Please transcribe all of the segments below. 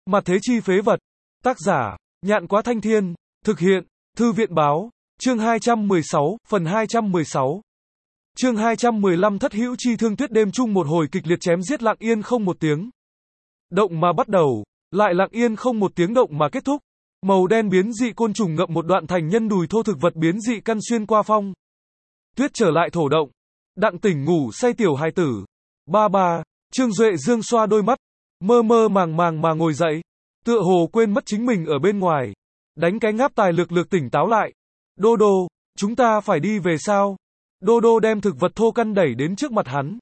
Mặt thế chi phế vật. Tác giả, Nhạn Quá Thanh Thiên. Thực hiện, Thư viện Báo. Chương 216, phần 216. Chương 215 Thất hữu chi thương tuyết đêm chung một hồi kịch liệt chém giết lặng yên không một tiếng động mà bắt đầu, lại lặng yên không một tiếng động mà kết thúc. Màu đen biến dị côn trùng ngậm một đoạn thành nhân đùi thô thực vật biến dị căn xuyên qua phong tuyết trở lại thổ động. Đặng tỉnh ngủ say tiểu hài tử. Ba, Trương Duệ Dương xoa đôi mắt, mơ mơ màng màng mà ngồi dậy, tựa hồ quên mất chính mình ở bên ngoài, đánh cái ngáp tài lược tỉnh táo lại. Đô đô, chúng ta phải đi về sao? Đô đô đem thực vật thô căn đẩy đến trước mặt hắn.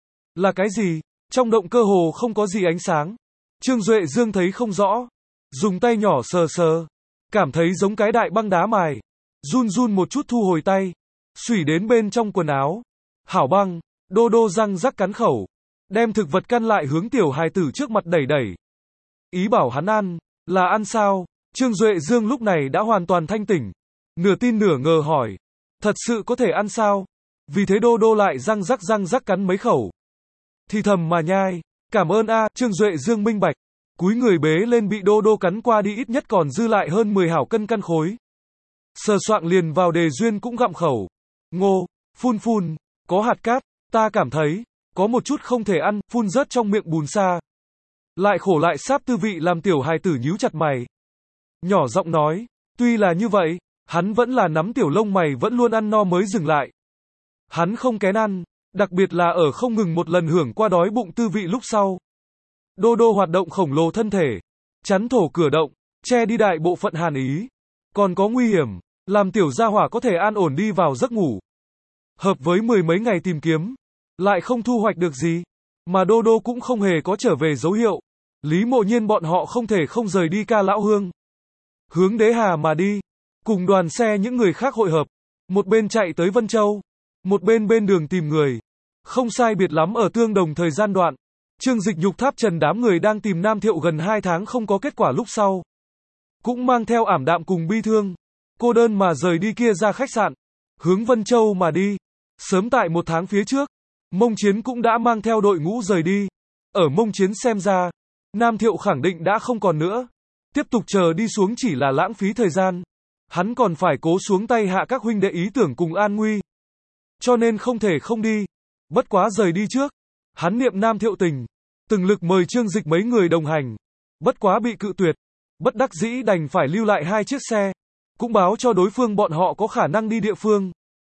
Là cái gì? Trong động cơ hồ không có gì ánh sáng. Trương Duệ Dương thấy không rõ, dùng tay nhỏ sờ sờ, cảm thấy giống cái đại băng đá mài, run run một chút thu hồi tay, xủy đến bên trong quần áo. Hảo băng. Đô đô răng rắc cắn khẩu, đem thực vật căn lại hướng tiểu hài tử trước mặt đẩy đẩy. Ý bảo hắn ăn, là ăn sao? Trương Duệ Dương lúc này đã hoàn toàn thanh tỉnh, nửa tin nửa ngờ hỏi, thật sự có thể ăn sao? Vì thế đô đô lại răng rắc cắn mấy khẩu, thì thầm mà nhai. Cảm ơn a. Trương Duệ Dương minh bạch, cúi người bế lên bị đô đô cắn qua đi ít nhất còn dư lại hơn 10 hảo cân căn khối. Sờ soạng liền vào đề duyên cũng gặm khẩu. Ngô, phun, có hạt cát, ta cảm thấy, có một chút không thể ăn, phun rớt trong miệng bùn sa. Lại khổ lại sáp tư vị làm tiểu hài tử nhíu chặt mày. Nhỏ giọng nói, tuy là như vậy, hắn vẫn là nắm tiểu lông mày vẫn luôn ăn no mới dừng lại. Hắn không kén ăn, đặc biệt là ở không ngừng một lần hưởng qua đói bụng tư vị lúc sau. Đô đô hoạt động khổng lồ thân thể, chắn thổ cửa động, che đi đại bộ phận hàn ý. Còn có nguy hiểm, làm tiểu gia hỏa có thể an ổn đi vào giấc ngủ. Hợp với 10 mấy ngày tìm kiếm, lại không thu hoạch được gì, mà đô đô cũng không hề có trở về dấu hiệu. Lý Mộ Nhiên bọn họ không thể không rời đi Ca Lão Hương, hướng Đế Hà mà đi, cùng đoàn xe những người khác hội hợp, một bên chạy tới Vân Châu, một bên đường tìm người. Không sai biệt lắm ở tương đồng thời gian đoạn, Trương Dịch Nhục Tháp Trần đám người đang tìm Nam Thiệu gần 2 tháng không có kết quả lúc sau, cũng mang theo ảm đạm cùng bi thương, cô đơn mà rời đi kia ra khách sạn, hướng Vân Châu mà đi. Sớm tại 1 tháng phía trước, Mông Chiến cũng đã mang theo đội ngũ rời đi. Ở Mông Chiến xem ra, Nam Thiệu khẳng định đã không còn nữa. Tiếp tục chờ đi xuống chỉ là lãng phí thời gian. Hắn còn phải cố xuống tay hạ các huynh đệ ý tưởng cùng an nguy. Cho nên không thể không đi. Bất quá rời đi trước, hắn niệm Nam Thiệu tình, từng lực mời Trương Dịch mấy người đồng hành. Bất quá bị cự tuyệt. Bất đắc dĩ đành phải lưu lại 2 chiếc xe, cũng báo cho đối phương bọn họ có khả năng đi địa phương,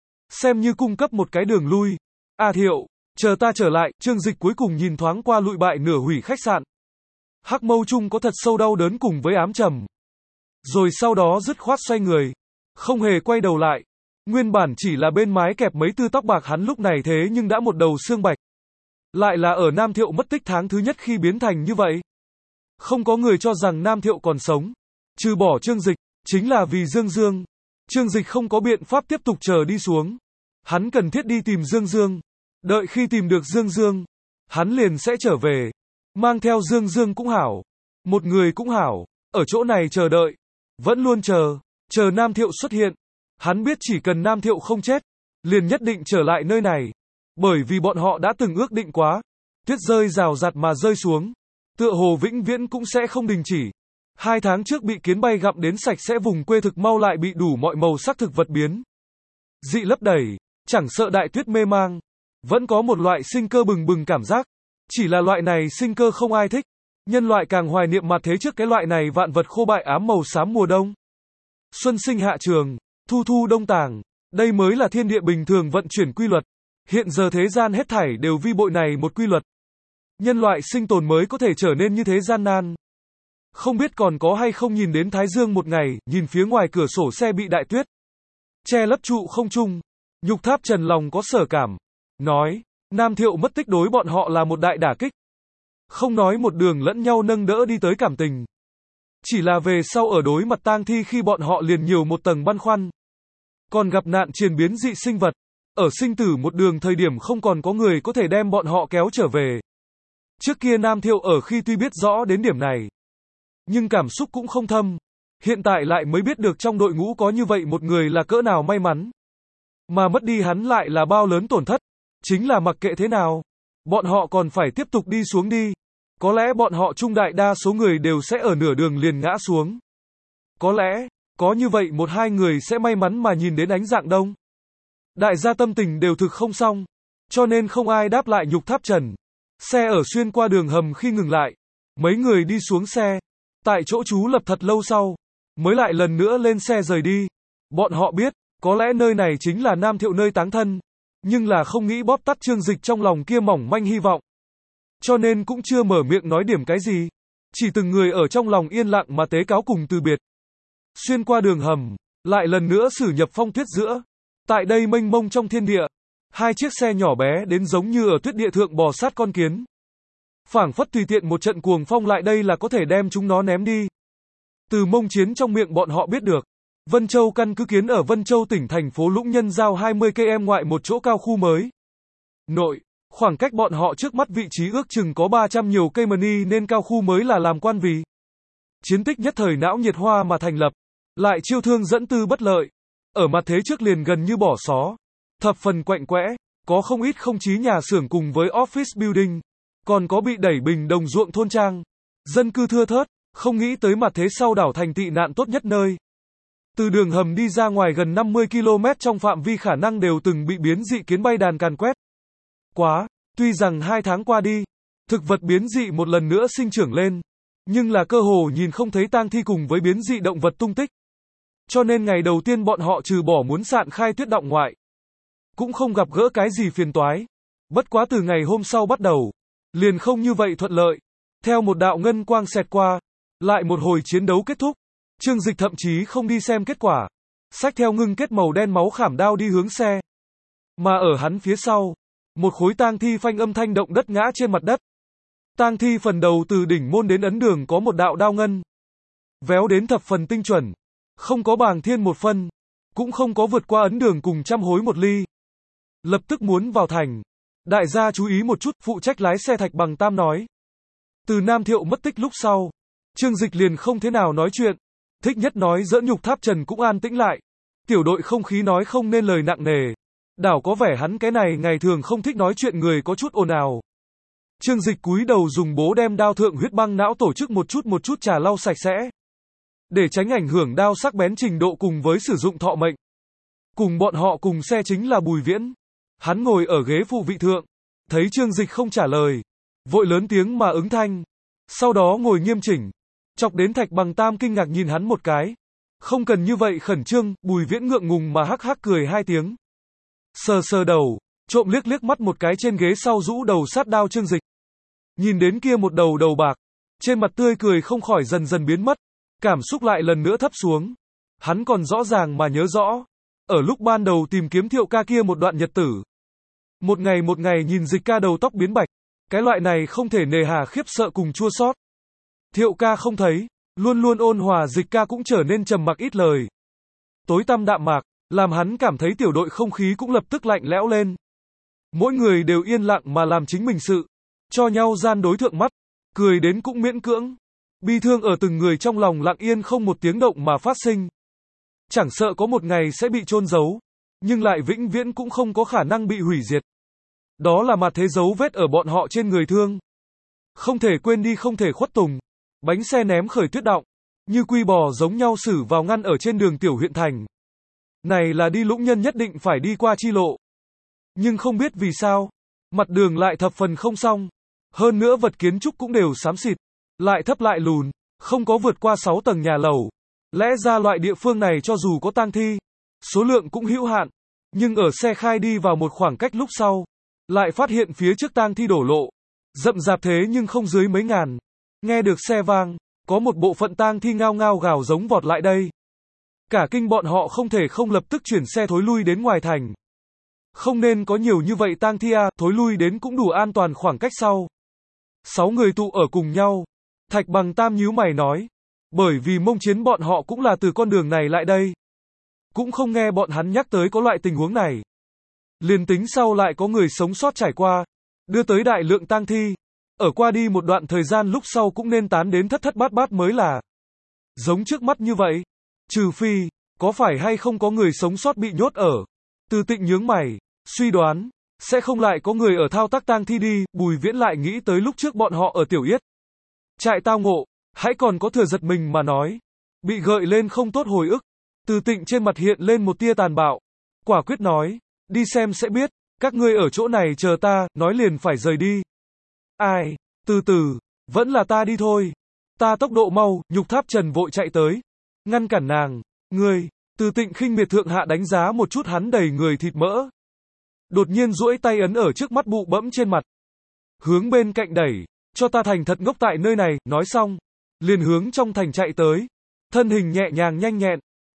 xem như cung cấp một cái đường lui. Thiệu, chờ ta trở lại. Trương Dịch cuối cùng nhìn thoáng qua lụi bại nửa hủy khách sạn. Hắc mâu chung có thật sâu đau đớn cùng với ám trầm. Rồi sau đó dứt khoát xoay người, không hề quay đầu lại. Nguyên bản chỉ là bên mái kẹp mấy tư tóc bạc hắn lúc này thế nhưng đã một đầu xương bạch. Lại là ở Nam Thiệu mất tích tháng thứ nhất khi biến thành như vậy. Không có người cho rằng Nam Thiệu còn sống, trừ bỏ Trương Dịch, chính là vì Dương Dương. Trương Dịch không có biện pháp tiếp tục chờ đi xuống. Hắn cần thiết đi tìm Dương Dương. Đợi khi tìm được Dương Dương, hắn liền sẽ trở về. Mang theo Dương Dương cũng hảo, một người cũng hảo. Ở chỗ này chờ đợi, vẫn luôn chờ Nam Thiệu xuất hiện. Hắn biết chỉ cần Nam Thiệu không chết, liền nhất định trở lại nơi này. Bởi vì bọn họ đã từng ước định quá. Tuyết rơi rào rạt mà rơi xuống, tựa hồ vĩnh viễn cũng sẽ không đình chỉ. 2 tháng trước bị kiến bay gặm đến sạch sẽ vùng quê thực mau lại bị đủ mọi màu sắc thực vật biến dị lấp đầy, chẳng sợ đại tuyết mê mang, vẫn có một loại sinh cơ bừng bừng cảm giác. Chỉ là loại này sinh cơ không ai thích, nhân loại càng hoài niệm mặt thế trước cái loại này vạn vật khô bại ám màu xám mùa đông. Xuân sinh hạ trường, thu thu đông tàng, đây mới là thiên địa bình thường vận chuyển quy luật. Hiện giờ thế gian hết thảy đều vi bội này một quy luật. Nhân loại sinh tồn mới có thể trở nên như thế gian nan. Không biết còn có hay không nhìn đến Thái Dương một ngày, nhìn phía ngoài cửa sổ xe bị đại tuyết che lấp trụ không trung. Nhục Tháp Trần lòng có sở cảm, nói, Nam Thiệu mất tích đối bọn họ là một đại đả kích. Không nói một đường lẫn nhau nâng đỡ đi tới cảm tình, chỉ là về sau ở đối mặt tang thi khi bọn họ liền nhiều một tầng băn khoăn. Còn gặp nạn triền biến dị sinh vật, ở sinh tử một đường thời điểm không còn có người có thể đem bọn họ kéo trở về. Trước kia Nam Thiệu ở khi tuy biết rõ đến điểm này, nhưng cảm xúc cũng không thâm. Hiện tại lại mới biết được trong đội ngũ có như vậy một người là cỡ nào may mắn. Mà mất đi hắn lại là bao lớn tổn thất. Chính là mặc kệ thế nào, bọn họ còn phải tiếp tục đi xuống đi. Có lẽ bọn họ chung đại đa số người đều sẽ ở nửa đường liền ngã xuống. Có lẽ, có như vậy một hai người sẽ may mắn mà nhìn đến ánh dạng đông. Đại gia tâm tình đều thực không xong, cho nên không ai đáp lại Nhục Tháp Trần. Xe ở xuyên qua đường hầm khi ngừng lại, mấy người đi xuống xe, tại chỗ trú lập thật lâu sau, mới lại lần nữa lên xe rời đi. Bọn họ biết, có lẽ nơi này chính là Nam Thiệu nơi táng thân, nhưng là không nghĩ bóp tắt Trương Dịch trong lòng kia mỏng manh hy vọng. Cho nên cũng chưa mở miệng nói điểm cái gì, chỉ từng người ở trong lòng yên lặng mà tế cáo cùng từ biệt. Xuyên qua đường hầm, lại lần nữa xử nhập phong tuyết giữa. Tại đây mênh mông trong thiên địa, hai chiếc xe nhỏ bé đến giống như ở tuyết địa thượng bò sát con kiến. Phảng phất tùy tiện một trận cuồng phong lại đây là có thể đem chúng nó ném đi. Từ Mông Chiến trong miệng bọn họ biết được, Vân Châu căn cứ kiến ở Vân Châu tỉnh thành phố Lũng Nhân giao 20 km ngoại một chỗ cao khu mới. Nội, khoảng cách bọn họ trước mắt vị trí ước chừng có 300 nhiều cây mani nên cao khu mới là làm quan vì. Chiến tích nhất thời não nhiệt hoa mà thành lập, lại chiêu thương dẫn tư bất lợi. Ở mặt thế trước liền gần như bỏ xó, thập phần quạnh quẽ, có không ít không chí nhà xưởng cùng với office building, còn có bị đẩy bình đồng ruộng thôn trang. Dân cư thưa thớt, không nghĩ tới mặt thế sau đảo thành tị nạn tốt nhất nơi. Từ đường hầm đi ra ngoài gần 50 km trong phạm vi khả năng đều từng bị biến dị kiến bay đàn càn quét. Quá, tuy rằng 2 tháng qua đi, thực vật biến dị một lần nữa sinh trưởng lên, nhưng là cơ hồ nhìn không thấy tang thi cùng với biến dị động vật tung tích. Cho nên ngày đầu tiên bọn họ trừ bỏ muốn sạn khai tuyết động ngoại, cũng không gặp gỡ cái gì phiền toái. Bất quá từ ngày hôm sau bắt đầu, liền không như vậy thuận lợi. Theo một đạo ngân quang xẹt qua, lại một hồi chiến đấu kết thúc. Trương Dịch thậm chí không đi xem kết quả, xách theo ngưng kết màu đen máu khảm đao đi hướng xe. Mà ở hắn phía sau, một khối tang thi phanh âm thanh động đất ngã trên mặt đất. Tang thi phần đầu từ đỉnh môn đến ấn đường có một đạo đao ngân, véo đến thập phần tinh chuẩn, không có bàng thiên một phân, cũng không có vượt qua ấn đường cùng trăm hối một ly. Lập tức muốn vào thành. Đại gia chú ý một chút, phụ trách lái xe Thạch Bằng Tam nói. Từ Nam Thiệu mất tích lúc sau, Trương Dịch liền không thế nào nói chuyện, thích nhất nói giỡn. Nhục Tháp Trần cũng an tĩnh lại. Tiểu đội không khí nói không nên lời nặng nề. Đảo có vẻ hắn cái này ngày thường không thích nói chuyện người có chút ồn ào. Trương Dịch cúi đầu dùng bố đem đao thượng huyết băng não tổ chức một chút trà lau sạch sẽ, để tránh ảnh hưởng đao sắc bén trình độ cùng với sử dụng thọ mệnh. Cùng bọn họ cùng xe chính là Bùi Viễn. Hắn ngồi ở ghế phụ vị thượng, thấy Trương Dịch không trả lời, vội lớn tiếng mà ứng thanh, sau đó ngồi nghiêm chỉnh, chọc đến Thạch Bằng Tam kinh ngạc nhìn hắn một cái. Không cần như vậy khẩn trương. Bùi Viễn ngượng ngùng mà hắc hắc cười 2 tiếng, sờ sờ đầu, trộm liếc liếc mắt một cái trên ghế sau rũ đầu sát đao Trương Dịch. Nhìn đến kia một đầu bạc, trên mặt tươi cười không khỏi dần dần biến mất, cảm xúc lại lần nữa thấp xuống. Hắn còn rõ ràng mà nhớ rõ, ở lúc ban đầu tìm kiếm Thiệu ca kia một đoạn nhật tử, một ngày nhìn Dịch ca đầu tóc biến bạch, cái loại này không thể nề hà khiếp sợ cùng chua xót. Thiệu ca không thấy, luôn luôn ôn hòa Dịch ca cũng trở nên trầm mặc ít lời, tối tăm đạm mạc, làm hắn cảm thấy tiểu đội không khí cũng lập tức lạnh lẽo lên. Mỗi người đều yên lặng mà làm chính mình sự, cho nhau gian đối thượng mắt, cười đến cũng miễn cưỡng. Bi thương ở từng người trong lòng lặng yên không một tiếng động mà phát sinh. Chẳng sợ có một ngày sẽ bị chôn giấu, nhưng lại vĩnh viễn cũng không có khả năng bị hủy diệt. Đó là mặt thế dấu vết ở bọn họ trên người thương. Không thể quên đi, không thể khuất tùng. Bánh xe ném khởi tuyết động, như quy bò giống nhau xử vào ngăn ở trên đường tiểu huyện thành. Này là đi Lũng Nhân nhất định phải đi qua chi lộ. Nhưng không biết vì sao, mặt đường lại thập phần không xong. Hơn nữa vật kiến trúc cũng đều xám xịt, lại thấp lại lùn, không có vượt qua 6 tầng nhà lầu. Lẽ ra loại địa phương này cho dù có tang thi, số lượng cũng hữu hạn. Nhưng ở xe khai đi vào một khoảng cách lúc sau, lại phát hiện phía trước tang thi đổ lộ. Rậm rạp thế nhưng không dưới mấy ngàn. Nghe được xe vang, có một bộ phận tang thi ngao ngao gào giống vọt lại đây. Cả kinh bọn họ không thể không lập tức chuyển xe thối lui đến ngoài thành. Không nên có nhiều như vậy tang thi à, thối lui đến cũng đủ an toàn khoảng cách sau. 6 người tụ ở cùng nhau. Thạch Bằng Tam nhíu mày nói. Bởi vì Mông Chiến bọn họ cũng là từ con đường này lại đây. Cũng không nghe bọn hắn nhắc tới có loại tình huống này. Liền tính sau lại có người sống sót trải qua, đưa tới đại lượng tang thi. Ở qua đi một đoạn thời gian lúc sau cũng nên tán đến thất thất bát bát mới là. Giống trước mắt như vậy. Trừ phi, có phải hay không có người sống sót bị nhốt ở. Từ Tịnh nhướng mày, suy đoán, sẽ không lại có người ở thao tác tang thi đi. Bùi Viễn lại nghĩ tới lúc trước bọn họ ở Tiểu Yết. Trại tao ngộ, hãy còn có thừa giật mình mà nói. Bị gợi lên không tốt hồi ức. Từ Tịnh trên mặt hiện lên một tia tàn bạo. Quả quyết nói, đi xem sẽ biết, các ngươi ở chỗ này chờ ta, nói liền phải rời đi. Ai, từ từ, vẫn là ta đi thôi. Ta tốc độ mau, Nhục Tháp Trần vội chạy tới. Ngăn cản nàng, ngươi, Từ Tịnh khinh miệt thượng hạ đánh giá một chút hắn đầy người thịt mỡ. Đột nhiên duỗi tay ấn ở trước mắt bụ bẫm trên mặt. Hướng bên cạnh đẩy, cho ta thành thật ngốc tại nơi này, nói xong. Liền hướng trong thành chạy tới. Thân hình nhẹ nhàng nhanh nhẹn.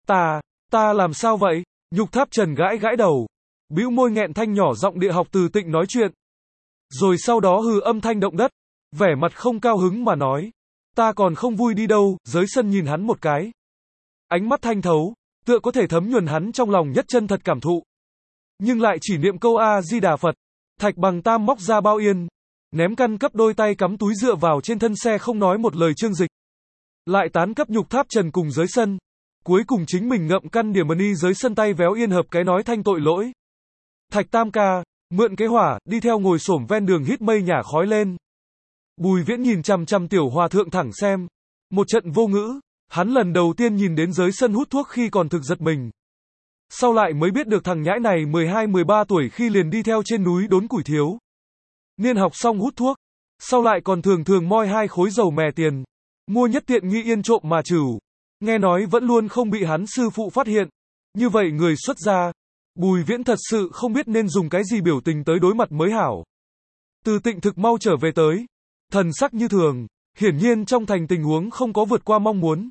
Ta làm sao vậy? Nhục Tháp Trần gãi gãi đầu. Bĩu môi nghẹn thanh nhỏ giọng địa học Từ Tịnh nói chuyện. Rồi sau đó hừ âm thanh động đất. Vẻ mặt không cao hứng mà nói. Ta còn không vui đi đâu, Giới Sân nhìn hắn một cái. Ánh mắt thanh thấu, tựa có thể thấm nhuần hắn trong lòng nhất chân thật cảm thụ. Nhưng lại chỉ niệm câu A-di-đà Phật. Thạch Bằng Tam móc ra bao yên. Ném căn cấp đôi tay cắm túi dựa vào trên thân xe không nói một lời Trương Dịch. Lại tán cấp Nhục Tháp Trần cùng Giới Sân. Cuối cùng chính mình ngậm căn điểm ni Giới Sân tay véo yên hợp cái nói thanh tội lỗi. Thạch Tam ca, mượn cái hỏa, đi theo ngồi xổm ven đường hít mây nhả khói lên. Bùi Viễn nhìn chằm chằm tiểu hòa thượng thẳng xem. Một trận vô ngữ, hắn lần đầu tiên nhìn đến Giới Sân hút thuốc khi còn thực giật mình. Sau lại mới biết được thằng nhãi này 12-13 tuổi khi liền đi theo trên núi đốn củi thiếu. Niên học xong hút thuốc, sau lại còn thường thường moi 2 khối dầu mè tiền. Mua nhất tiện nghi yên trộm mà trửu. Nghe nói vẫn luôn không bị hắn sư phụ phát hiện. Như vậy người xuất gia, Bùi Viễn thật sự không biết nên dùng cái gì biểu tình tới đối mặt mới hảo. Từ Tịnh thực mau trở về tới. Thần sắc như thường, hiển nhiên trong thành tình huống không có vượt qua mong muốn.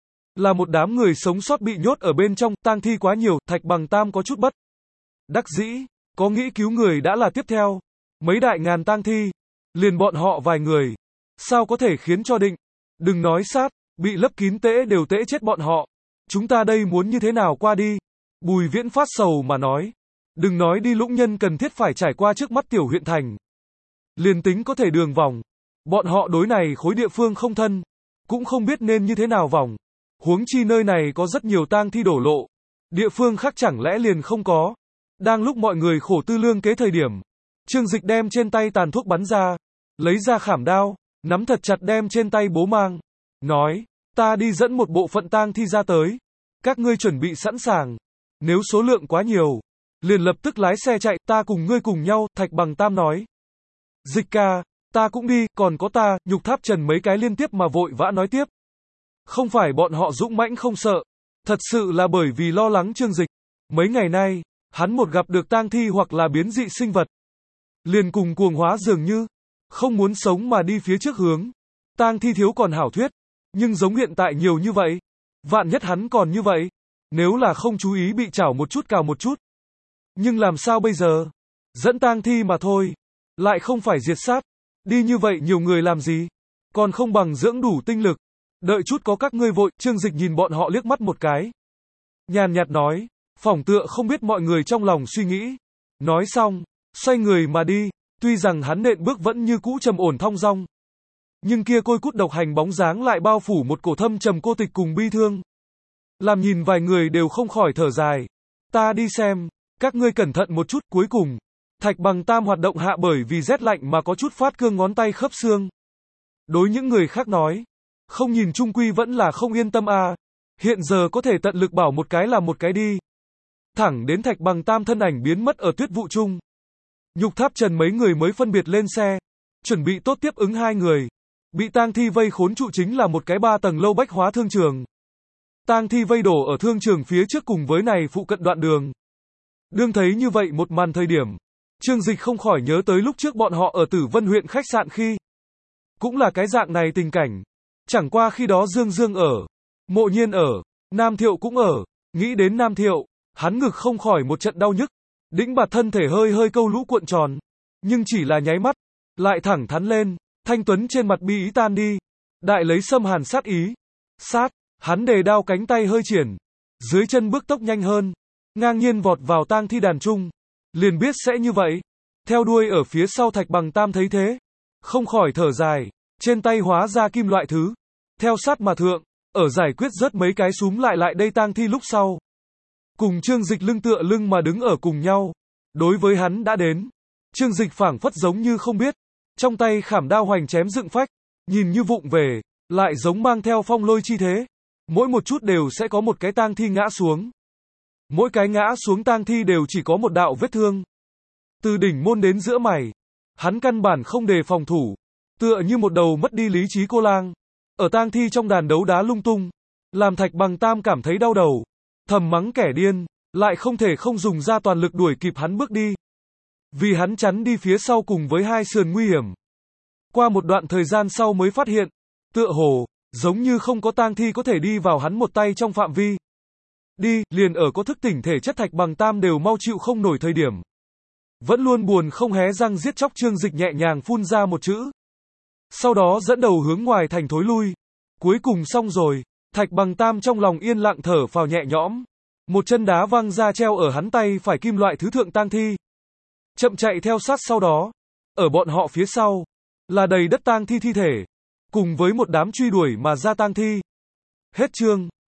Là một đám người sống sót bị nhốt ở bên trong, tang thi quá nhiều, Thạch Bằng Tam có chút bất đắc dĩ, có nghĩ cứu người đã là tiếp theo. Mấy đại ngàn tang thi, liền bọn họ vài người, sao có thể khiến cho định, đừng nói sát, bị lấp kín tễ đều tễ chết bọn họ. Chúng ta đây muốn như thế nào qua đi? Bùi Viễn phát sầu mà nói. Đừng nói đi Lũng Nhân cần thiết phải trải qua trước mắt tiểu huyện thành. Liền tính có thể đường vòng. Bọn họ đối này khối địa phương không thân. Cũng không biết nên như thế nào vòng. Huống chi nơi này có rất nhiều tang thi đổ lộ. Địa phương khác chẳng lẽ liền không có. Đang lúc mọi người khổ tư lương kế thời điểm. Trương Dịch đem trên tay tàn thuốc bắn ra. Lấy ra khảm đao. Nắm thật chặt đem trên tay bố mang. Nói, ta đi dẫn một bộ phận tang thi ra tới. Các ngươi chuẩn bị sẵn sàng. Nếu số lượng quá nhiều, liền lập tức lái xe chạy, ta cùng ngươi cùng nhau, Thạch Bằng Tam nói. Dịch ca, ta cũng đi, còn có ta, Nhục Tháp Trần mấy cái liên tiếp mà vội vã nói tiếp. Không phải bọn họ dũng mãnh không sợ, thật sự là bởi vì lo lắng Trương Dịch. Mấy ngày nay, hắn một gặp được tang thi hoặc là biến dị sinh vật, liền cùng cuồng hóa dường như, không muốn sống mà đi phía trước hướng. Tang thi thiếu còn hảo thuyết, nhưng giống hiện tại nhiều như vậy, vạn nhất hắn còn như vậy, nếu là không chú ý bị chảo một chút cào một chút. Nhưng làm sao bây giờ? Dẫn tang thi mà thôi, lại không phải diệt sát, đi như vậy nhiều người làm gì? Còn không bằng dưỡng đủ tinh lực, đợi chút có các ngươi vội. Trương Dịch nhìn bọn họ liếc mắt một cái, nhàn nhạt nói, phỏng tựa không biết mọi người trong lòng suy nghĩ. Nói xong, xoay người mà đi, tuy rằng hắn nện bước vẫn như cũ trầm ổn thong dong, nhưng kia côi cút độc hành bóng dáng lại bao phủ một cổ thâm trầm cô tịch cùng bi thương. Làm nhìn vài người đều không khỏi thở dài. Ta đi xem, các ngươi cẩn thận một chút. Cuối cùng, Thạch Bằng Tam hoạt động hạ bởi vì rét lạnh mà có chút phát cương ngón tay khớp xương. Đối những người khác nói, không nhìn chung quy vẫn là không yên tâm à. Hiện giờ có thể tận lực bảo một cái là một cái đi. Thẳng đến Thạch Bằng Tam thân ảnh biến mất ở tuyết vụ chung. Nhục Tháp Trần mấy người mới phân biệt lên xe, chuẩn bị tốt tiếp ứng 2 người. Bị tang thi vây khốn trụ chính là một cái 3 tầng lâu bách hóa thương trường. Tang thi vây đổ ở thương trường phía trước cùng với này phụ cận đoạn đường. Đương thấy như vậy một màn thời điểm, Trương Dịch không khỏi nhớ tới lúc trước bọn họ ở Tử Vân huyện khách sạn khi. Cũng là cái dạng này tình cảnh. Chẳng qua khi đó Dương Dương ở, Mộ Nhiên ở, Nam Thiệu cũng ở. Nghĩ đến Nam Thiệu, hắn ngực không khỏi một trận đau nhức. Đĩnh bạt thân thể hơi hơi câu lũ cuộn tròn. Nhưng chỉ là nháy mắt, lại thẳng thắn lên, thanh tuấn trên mặt bi ý tan đi. Đại lấy xâm hàn sát ý. Sát. Hắn đề đao cánh tay hơi triển, dưới chân bước tốc nhanh hơn, ngang nhiên vọt vào tang thi đàn trung. Liền biết sẽ như vậy. Theo đuôi ở phía sau Thạch Bằng Tam thấy thế, không khỏi thở dài, trên tay hóa ra kim loại thứ. Theo sát mà thượng, ở giải quyết rớt mấy cái súm lại đây tang thi lúc sau. Cùng Trương Dịch lưng tựa lưng mà đứng ở cùng nhau. Đối với hắn đã đến, Trương Dịch phảng phất giống như không biết, trong tay khảm đao hoành chém dựng phách. nhìn như vụng về, lại giống mang theo phong lôi chi thế. Mỗi một chút đều sẽ có một cái tang thi ngã xuống. Mỗi cái ngã xuống tang thi đều chỉ có một đạo vết thương. Từ đỉnh môn đến giữa mày, hắn căn bản không đề phòng thủ, tựa như một đầu mất đi lý trí cô lang. Ở tang thi trong đàn đấu đá lung tung, làm Thạch Bằng Tam cảm thấy đau đầu, thầm mắng kẻ điên, lại không thể không dùng ra toàn lực đuổi kịp hắn bước đi. Vì hắn chắn đi phía sau cùng với hai sườn nguy hiểm. Qua một đoạn thời gian sau mới phát hiện, tựa hồ, giống như không có tang thi có thể đi vào hắn một tay trong phạm vi. Đi, liền ở có thức tỉnh thể chất Thạch Bằng Tam đều mau chịu không nổi thời điểm. Vẫn luôn buồn không hé răng giết chóc Trương Dịch nhẹ nhàng phun ra một chữ. Sau đó dẫn đầu hướng ngoài thành thối lui. Cuối cùng xong rồi, Thạch Bằng Tam trong lòng yên lặng thở phào nhẹ nhõm. Một chân đá văng ra treo ở hắn tay phải kim loại thứ thượng tang thi. Chậm chạy theo sát sau đó. Ở bọn họ phía sau, là đầy đất tang thi thi thể. Cùng với một đám truy đuổi mà ra tang thi. Hết chương.